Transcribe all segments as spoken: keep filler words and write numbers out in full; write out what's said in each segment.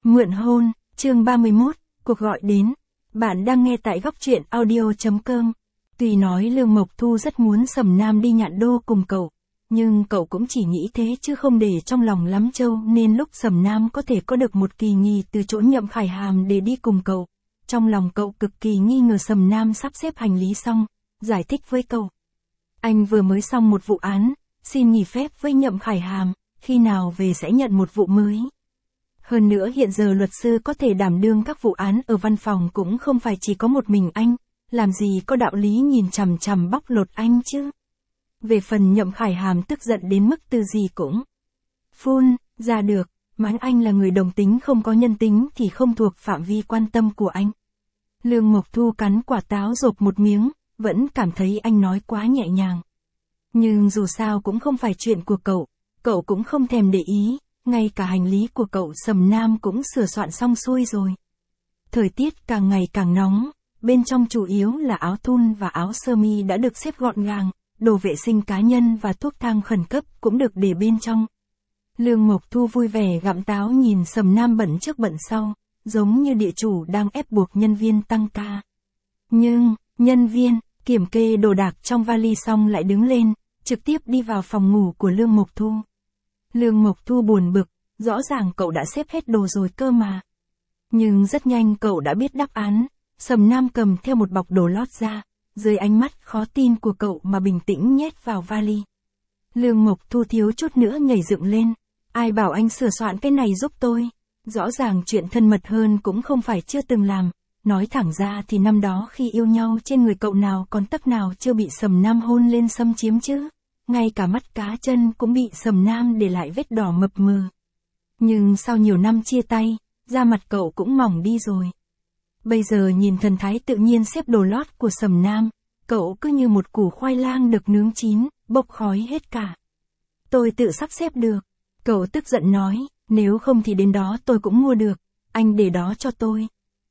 Mượn hôn, chương ba mươi mốt, cuộc gọi đến. Bạn đang nghe tại góc truyện audio chấm com. Tuy nói Lương Mộc Thu rất muốn Sầm Nam đi Nhạn Đô cùng cậu, nhưng cậu cũng chỉ nghĩ thế chứ không để trong lòng lắm châu, nên lúc Sầm Nam có thể có được một kỳ nghỉ từ chỗ Nhậm Khải Hàm để đi cùng cậu, trong lòng cậu cực kỳ nghi ngờ Sầm Nam sắp xếp hành lý xong, giải thích với cậu. Anh vừa mới xong một vụ án, xin nghỉ phép với Nhậm Khải Hàm, khi nào về sẽ nhận một vụ mới. Hơn nữa hiện giờ luật sư có thể đảm đương các vụ án ở văn phòng cũng không phải chỉ có một mình anh, làm gì có đạo lý nhìn chằm chằm bóc lột anh chứ. Về phần Nhậm Khải Hàm tức giận đến mức từ gì cũng phun ra được, mắng anh là người đồng tính không có nhân tính thì không thuộc phạm vi quan tâm của anh. Lương Mộc Thu cắn quả táo rộp một miếng, vẫn cảm thấy anh nói quá nhẹ nhàng. Nhưng dù sao cũng không phải chuyện của cậu, cậu cũng không thèm để ý. Ngay cả hành lý của cậu Sầm Nam cũng sửa soạn xong xuôi rồi. Thời tiết càng ngày càng nóng, bên trong chủ yếu là áo thun và áo sơ mi đã được xếp gọn gàng, đồ vệ sinh cá nhân và thuốc thang khẩn cấp cũng được để bên trong. Lương Mộc Thu vui vẻ gặm táo nhìn Sầm Nam bận trước bận sau, giống như địa chủ đang ép buộc nhân viên tăng ca. Nhưng, nhân viên, kiểm kê đồ đạc trong vali xong lại đứng lên, trực tiếp đi vào phòng ngủ của Lương Mộc Thu. Lương Mộc Thu buồn bực, rõ ràng cậu đã xếp hết đồ rồi cơ mà. Nhưng rất nhanh cậu đã biết đáp án, Sầm Nam cầm theo một bọc đồ lót ra, dưới ánh mắt khó tin của cậu mà bình tĩnh nhét vào vali. Lương Mộc Thu thiếu chút nữa nhảy dựng lên, ai bảo anh sửa soạn cái này giúp tôi, rõ ràng chuyện thân mật hơn cũng không phải chưa từng làm, nói thẳng ra thì năm đó khi yêu nhau trên người cậu nào còn tấc nào chưa bị Sầm Nam hôn lên xâm chiếm chứ. Ngay cả mắt cá chân cũng bị Sầm Nam để lại vết đỏ mập mờ. Nhưng sau nhiều năm chia tay, da mặt cậu cũng mỏng đi rồi. Bây giờ nhìn thần thái tự nhiên xếp đồ lót của Sầm Nam, cậu cứ như một củ khoai lang được nướng chín, bốc khói hết cả. Tôi tự sắp xếp được. Cậu tức giận nói, nếu không thì đến đó tôi cũng mua được, anh để đó cho tôi.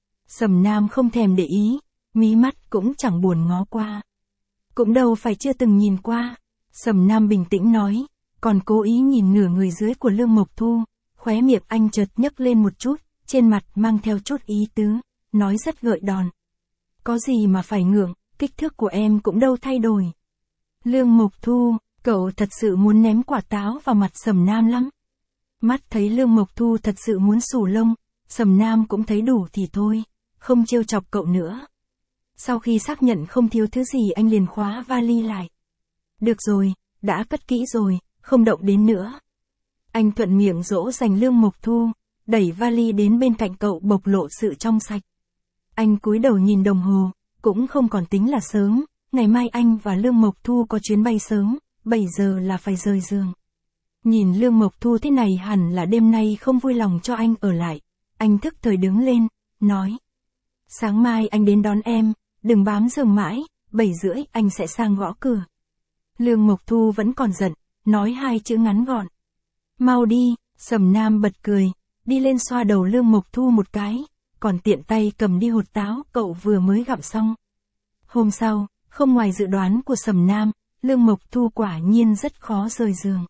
Sầm Nam không thèm để ý, mí mắt cũng chẳng buồn ngó qua. Cũng đâu phải chưa từng nhìn qua. Sầm Nam bình tĩnh nói, còn cố ý nhìn nửa người dưới của Lương Mộc Thu, khóe miệng anh chợt nhấc lên một chút, trên mặt mang theo chút ý tứ, nói rất gợi đòn. Có gì mà phải ngượng, kích thước của em cũng đâu thay đổi. Lương Mộc Thu, cậu thật sự muốn ném quả táo vào mặt Sầm Nam lắm. Mắt thấy Lương Mộc Thu thật sự muốn xù lông, Sầm Nam cũng thấy đủ thì thôi, không trêu chọc cậu nữa. Sau khi xác nhận không thiếu thứ gì anh liền khóa vali lại. Được rồi, đã cất kỹ rồi, không động đến nữa. Anh thuận miệng dỗ dành Lương Mộc Thu, đẩy vali đến bên cạnh cậu bộc lộ sự trong sạch. Anh cúi đầu nhìn đồng hồ, cũng không còn tính là sớm, ngày mai anh và Lương Mộc Thu có chuyến bay sớm, bảy giờ là phải rời giường. Nhìn Lương Mộc Thu thế này hẳn là đêm nay không vui lòng cho anh ở lại. Anh thức thời đứng lên, nói. Sáng mai anh đến đón em, đừng bám giường mãi, bảy rưỡi anh sẽ sang gõ cửa. Lương Mộc Thu vẫn còn giận, nói hai chữ ngắn gọn. Mau đi, Sầm Nam bật cười, đi lên xoa đầu Lương Mộc Thu một cái, còn tiện tay cầm đi hột táo cậu vừa mới gặm xong. Hôm sau, không ngoài dự đoán của Sầm Nam, Lương Mộc Thu quả nhiên rất khó rời giường.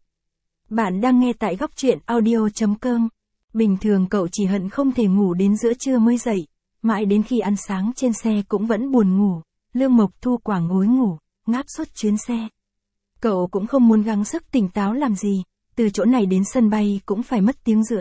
Bạn đang nghe tại góc truyện audio chấm com. Bình thường cậu chỉ hận không thể ngủ đến giữa trưa mới dậy, mãi đến khi ăn sáng trên xe cũng vẫn buồn ngủ. Lương Mộc Thu quả ngối ngủ, ngáp suốt chuyến xe. Cậu cũng không muốn gắng sức tỉnh táo làm gì, từ chỗ này đến sân bay cũng phải mất tiếng rưỡi.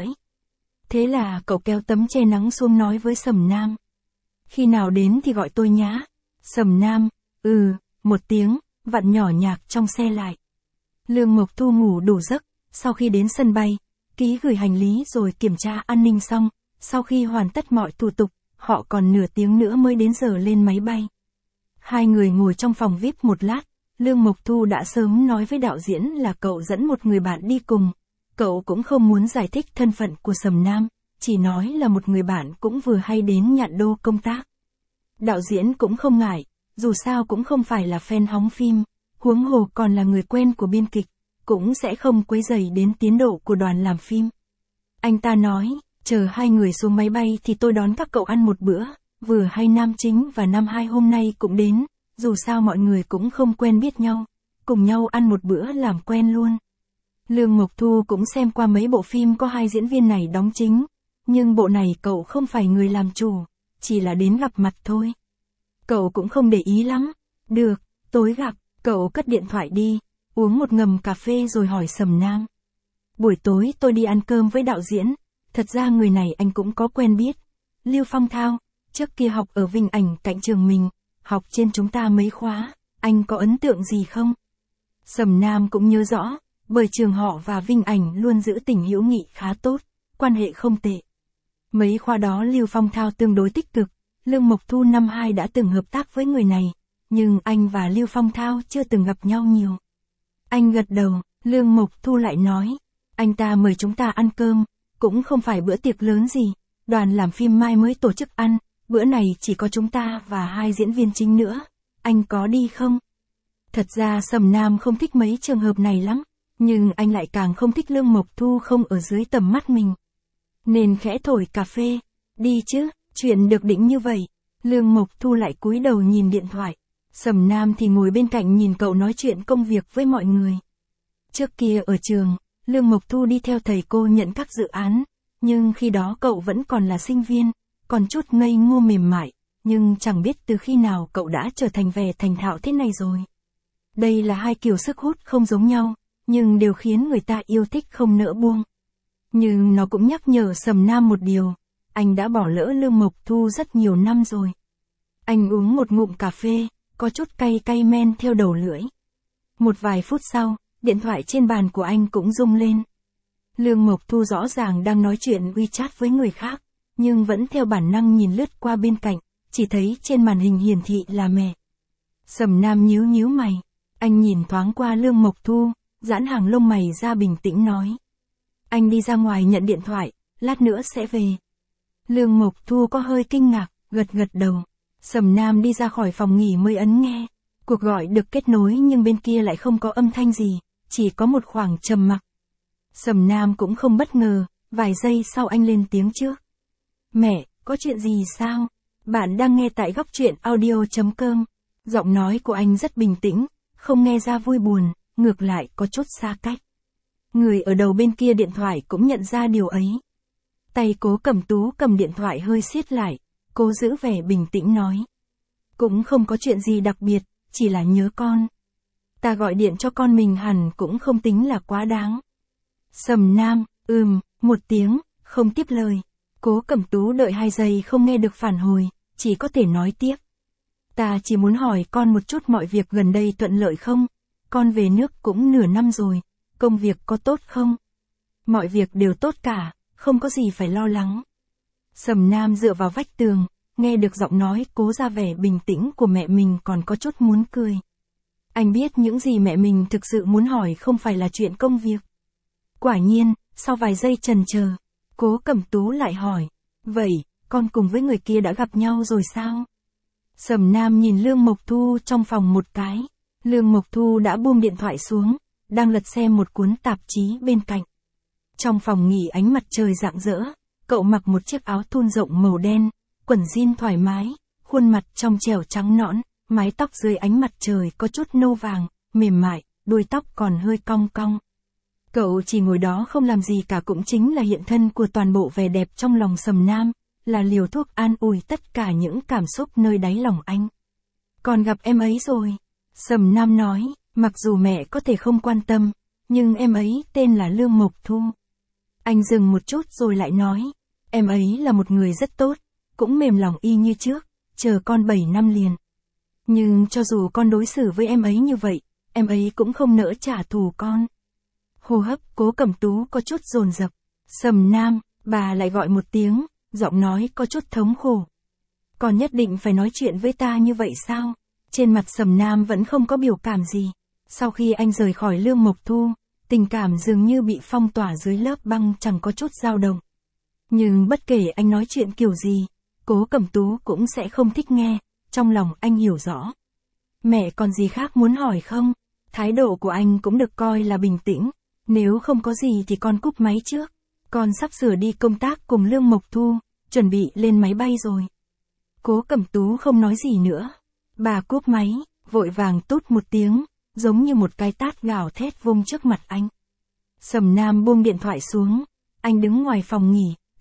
Thế là cậu kéo tấm che nắng xuống nói với Sầm Nam. Khi nào đến thì gọi tôi nhá. Sầm Nam, ừ, một tiếng, vặn nhỏ nhạc trong xe lại. Lương Mộc Thu ngủ đủ giấc, sau khi đến sân bay, ký gửi hành lý rồi kiểm tra an ninh xong, sau khi hoàn tất mọi thủ tục, họ còn nửa tiếng nữa mới đến giờ lên máy bay. Hai người ngồi trong phòng vi ai pi một lát. Lương Mộc Thu đã sớm nói với đạo diễn là cậu dẫn một người bạn đi cùng. Cậu cũng không muốn giải thích thân phận của Sầm Nam, chỉ nói là một người bạn cũng vừa hay đến Nhạn Đô công tác. Đạo diễn cũng không ngại, dù sao cũng không phải là fan hóng phim, huống hồ còn là người quen của biên kịch, cũng sẽ không quấy rầy đến tiến độ của đoàn làm phim. Anh ta nói, chờ hai người xuống máy bay thì tôi đón các cậu ăn một bữa, vừa hay nam chính và nam hai hôm nay cũng đến. Dù sao mọi người cũng không quen biết nhau, cùng nhau ăn một bữa làm quen luôn. Lương Mộc Thu cũng xem qua mấy bộ phim có hai diễn viên này đóng chính, nhưng bộ này cậu không phải người làm chủ, chỉ là đến gặp mặt thôi. Cậu cũng không để ý lắm. Được, tối gặp, cậu cất điện thoại đi, uống một ngầm cà phê rồi hỏi Sầm Nam. Buổi tối tôi đi ăn cơm với đạo diễn, thật ra người này anh cũng có quen biết. Lưu Phong Thao, trước kia học ở Vinh Ảnh cạnh trường mình, học trên chúng ta mấy khóa, anh có ấn tượng gì không? Sầm Nam cũng nhớ rõ, bởi trường họ và Vinh Ảnh luôn giữ tình hữu nghị khá tốt, quan hệ không tệ. Mấy khoa đó Lưu Phong Thao tương đối tích cực, Lương Mộc Thu năm hai đã từng hợp tác với người này, nhưng anh và Lưu Phong Thao chưa từng gặp nhau nhiều. Anh gật đầu, Lương Mộc Thu lại nói, anh ta mời chúng ta ăn cơm, cũng không phải bữa tiệc lớn gì, đoàn làm phim mai mới tổ chức ăn, bữa này chỉ có chúng ta và hai diễn viên chính nữa, anh có đi không? Thật ra Sầm Nam không thích mấy trường hợp này lắm, nhưng anh lại càng không thích Lương Mộc Thu không ở dưới tầm mắt mình. Nên khẽ thổi cà phê, đi chứ, chuyện được định như vậy. Lương Mộc Thu lại cúi đầu nhìn điện thoại, Sầm Nam thì ngồi bên cạnh nhìn cậu nói chuyện công việc với mọi người. Trước kia ở trường, Lương Mộc Thu đi theo thầy cô nhận các dự án, nhưng khi đó cậu vẫn còn là sinh viên, còn chút ngây ngô mềm mại, nhưng chẳng biết từ khi nào cậu đã trở thành vẻ thành thạo thế này rồi. Đây là hai kiểu sức hút không giống nhau, nhưng đều khiến người ta yêu thích không nỡ buông. Nhưng nó cũng nhắc nhở Sầm Nam một điều, anh đã bỏ lỡ Lương Mộc Thu rất nhiều năm rồi. Anh uống một ngụm cà phê, có chút cay cay men theo đầu lưỡi. Một vài phút sau, điện thoại trên bàn của anh cũng rung lên. Lương Mộc Thu rõ ràng đang nói chuyện WeChat với người khác, nhưng vẫn theo bản năng nhìn lướt qua bên cạnh, chỉ thấy trên màn hình hiển thị là mẹ. Sầm Nam nhíu nhíu mày, anh nhìn thoáng qua Lương Mộc Thu, giãn hàng lông mày ra bình tĩnh nói. Anh đi ra ngoài nhận điện thoại, lát nữa sẽ về. Lương Mộc Thu có hơi kinh ngạc, gật gật đầu. Sầm Nam đi ra khỏi phòng nghỉ mới ấn nghe. Cuộc gọi được kết nối nhưng bên kia lại không có âm thanh gì, chỉ có một khoảng trầm mặc. Sầm Nam cũng không bất ngờ, vài giây sau anh lên tiếng trước. Mẹ, có chuyện gì sao? Bạn đang nghe tại góc truyện audio chấm com. Giọng nói của anh rất bình tĩnh, không nghe ra vui buồn, ngược lại có chút xa cách. Người ở đầu bên kia điện thoại cũng nhận ra điều ấy. Tay Cố Cẩm Tú cầm điện thoại hơi siết lại, cố giữ vẻ bình tĩnh nói. Cũng không có chuyện gì đặc biệt, chỉ là nhớ con. Ta gọi điện cho con mình hẳn cũng không tính là quá đáng. Sầm Nam, ừm, một tiếng, không tiếp lời. Cố Cẩm Tú đợi hai giây không nghe được phản hồi, chỉ có thể nói tiếp. Ta chỉ muốn hỏi con một chút mọi việc gần đây thuận lợi không? Con về nước cũng nửa năm rồi, công việc có tốt không? Mọi việc đều tốt cả, không có gì phải lo lắng. Sầm Nam dựa vào vách tường, nghe được giọng nói cố ra vẻ bình tĩnh của mẹ mình còn có chút muốn cười. Anh biết những gì mẹ mình thực sự muốn hỏi không phải là chuyện công việc. Quả nhiên, sau vài giây chần chờ, Cố Cẩm Tú lại hỏi, vậy, con cùng với người kia đã gặp nhau rồi sao? Sầm Nam nhìn Lương Mộc Thu trong phòng một cái. Lương Mộc Thu đã buông điện thoại xuống, đang lật xem một cuốn tạp chí bên cạnh. Trong phòng nghỉ ánh mặt trời rạng rỡ, cậu mặc một chiếc áo thun rộng màu đen, quần jean thoải mái, khuôn mặt trong trẻo trắng nõn, mái tóc dưới ánh mặt trời có chút nâu vàng, mềm mại, đuôi tóc còn hơi cong cong. Cậu chỉ ngồi đó không làm gì cả cũng chính là hiện thân của toàn bộ vẻ đẹp trong lòng Sầm Nam, là liều thuốc an ủi tất cả những cảm xúc nơi đáy lòng anh. Còn gặp em ấy rồi. Sầm Nam nói, mặc dù mẹ có thể không quan tâm, nhưng em ấy tên là Lương Mộc Thu. Anh dừng một chút rồi lại nói, em ấy là một người rất tốt, cũng mềm lòng y như trước, chờ con bảy năm liền. Nhưng cho dù con đối xử với em ấy như vậy, em ấy cũng không nỡ trả thù con. Hô hấp Cố Cẩm Tú có chút dồn dập. Sầm Nam, bà lại gọi một tiếng, giọng nói có chút thống khổ. Con nhất định phải nói chuyện với ta như vậy sao? Trên mặt Sầm Nam vẫn không có biểu cảm gì. Sau khi anh rời khỏi Lương Mộc Thu, tình cảm dường như bị phong tỏa dưới lớp băng chẳng có chút dao động. Nhưng bất kể anh nói chuyện kiểu gì, Cố Cẩm Tú cũng sẽ không thích nghe, trong lòng anh hiểu rõ. Mẹ còn gì khác muốn hỏi không? Thái độ của anh cũng được coi là bình tĩnh, nếu không có gì thì con cúp máy trước. Con sắp sửa đi công tác cùng Lương Mộc Thu, chuẩn bị lên máy bay rồi. Cố Cẩm Tú không nói gì nữa. Bà cúp máy, vội vàng tút một tiếng, giống như một cái tát gào thét vung trước mặt anh. Sầm Nam buông điện thoại xuống, anh đứng ngoài phòng nghỉ,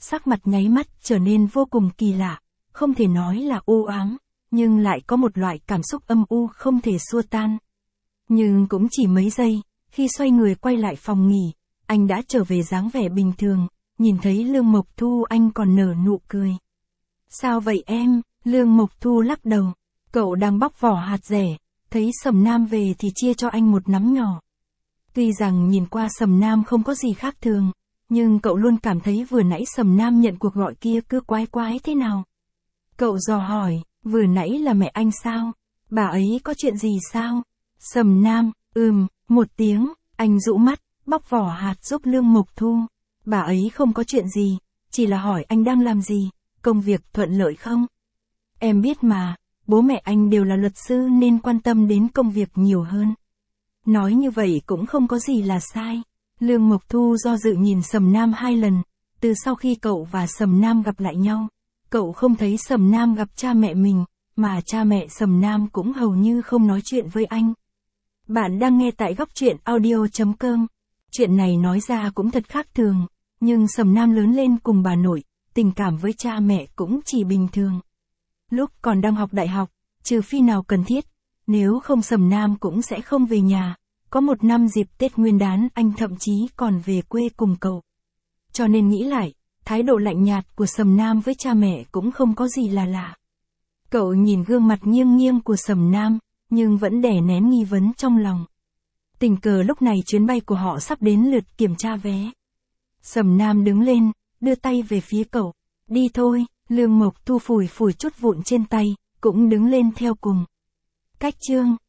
Sắc mặt nháy mắt trở nên vô cùng kỳ lạ, không thể nói là u ám, nhưng lại có một loại cảm xúc âm u không thể xua tan. Nhưng cũng chỉ mấy giây, khi xoay người quay lại phòng nghỉ, anh đã trở về dáng vẻ bình thường, nhìn thấy Lương Mộc Thu anh còn nở nụ cười. Sao vậy em? Lương Mộc Thu lắc đầu. Cậu đang bóc vỏ hạt dẻ, thấy Sầm Nam về thì chia cho anh một nắm nhỏ. Tuy rằng nhìn qua Sầm Nam không có gì khác thường, nhưng cậu luôn cảm thấy vừa nãy Sầm Nam nhận cuộc gọi kia cứ quái quái thế nào. Cậu dò hỏi, vừa nãy là mẹ anh sao? Bà ấy có chuyện gì sao? Sầm Nam, ừm, một tiếng, anh dụ mắt, bóc vỏ hạt giúp Lương Mộc Thu. Bà ấy không có chuyện gì, chỉ là hỏi anh đang làm gì, công việc thuận lợi không? Em biết mà, bố mẹ anh đều là luật sư nên quan tâm đến công việc nhiều hơn. Nói như vậy cũng không có gì là sai. Lương Mộc Thu do dự nhìn Sầm Nam hai lần, từ sau khi cậu và Sầm Nam gặp lại nhau, cậu không thấy Sầm Nam gặp cha mẹ mình, mà cha mẹ Sầm Nam cũng hầu như không nói chuyện với anh. Bạn đang nghe tại góc truyện audio chấm com. Chuyện này nói ra cũng thật khác thường, nhưng Sầm Nam lớn lên cùng bà nội, tình cảm với cha mẹ cũng chỉ bình thường. Lúc còn đang học đại học, trừ phi nào cần thiết, nếu không Sầm Nam cũng sẽ không về nhà. Có một năm dịp Tết Nguyên đán anh thậm chí còn về quê cùng cậu. Cho nên nghĩ lại, thái độ lạnh nhạt của Sầm Nam với cha mẹ cũng không có gì là lạ. Cậu nhìn gương mặt nghiêng nghiêng của Sầm Nam, nhưng vẫn đè nén nghi vấn trong lòng. Tình cờ lúc này chuyến bay của họ sắp đến lượt kiểm tra vé. Sầm Nam đứng lên, đưa tay về phía cậu. Đi thôi. Lương Mộc Thu phủi phủi chút vụn trên tay, cũng đứng lên theo cùng. Cách chương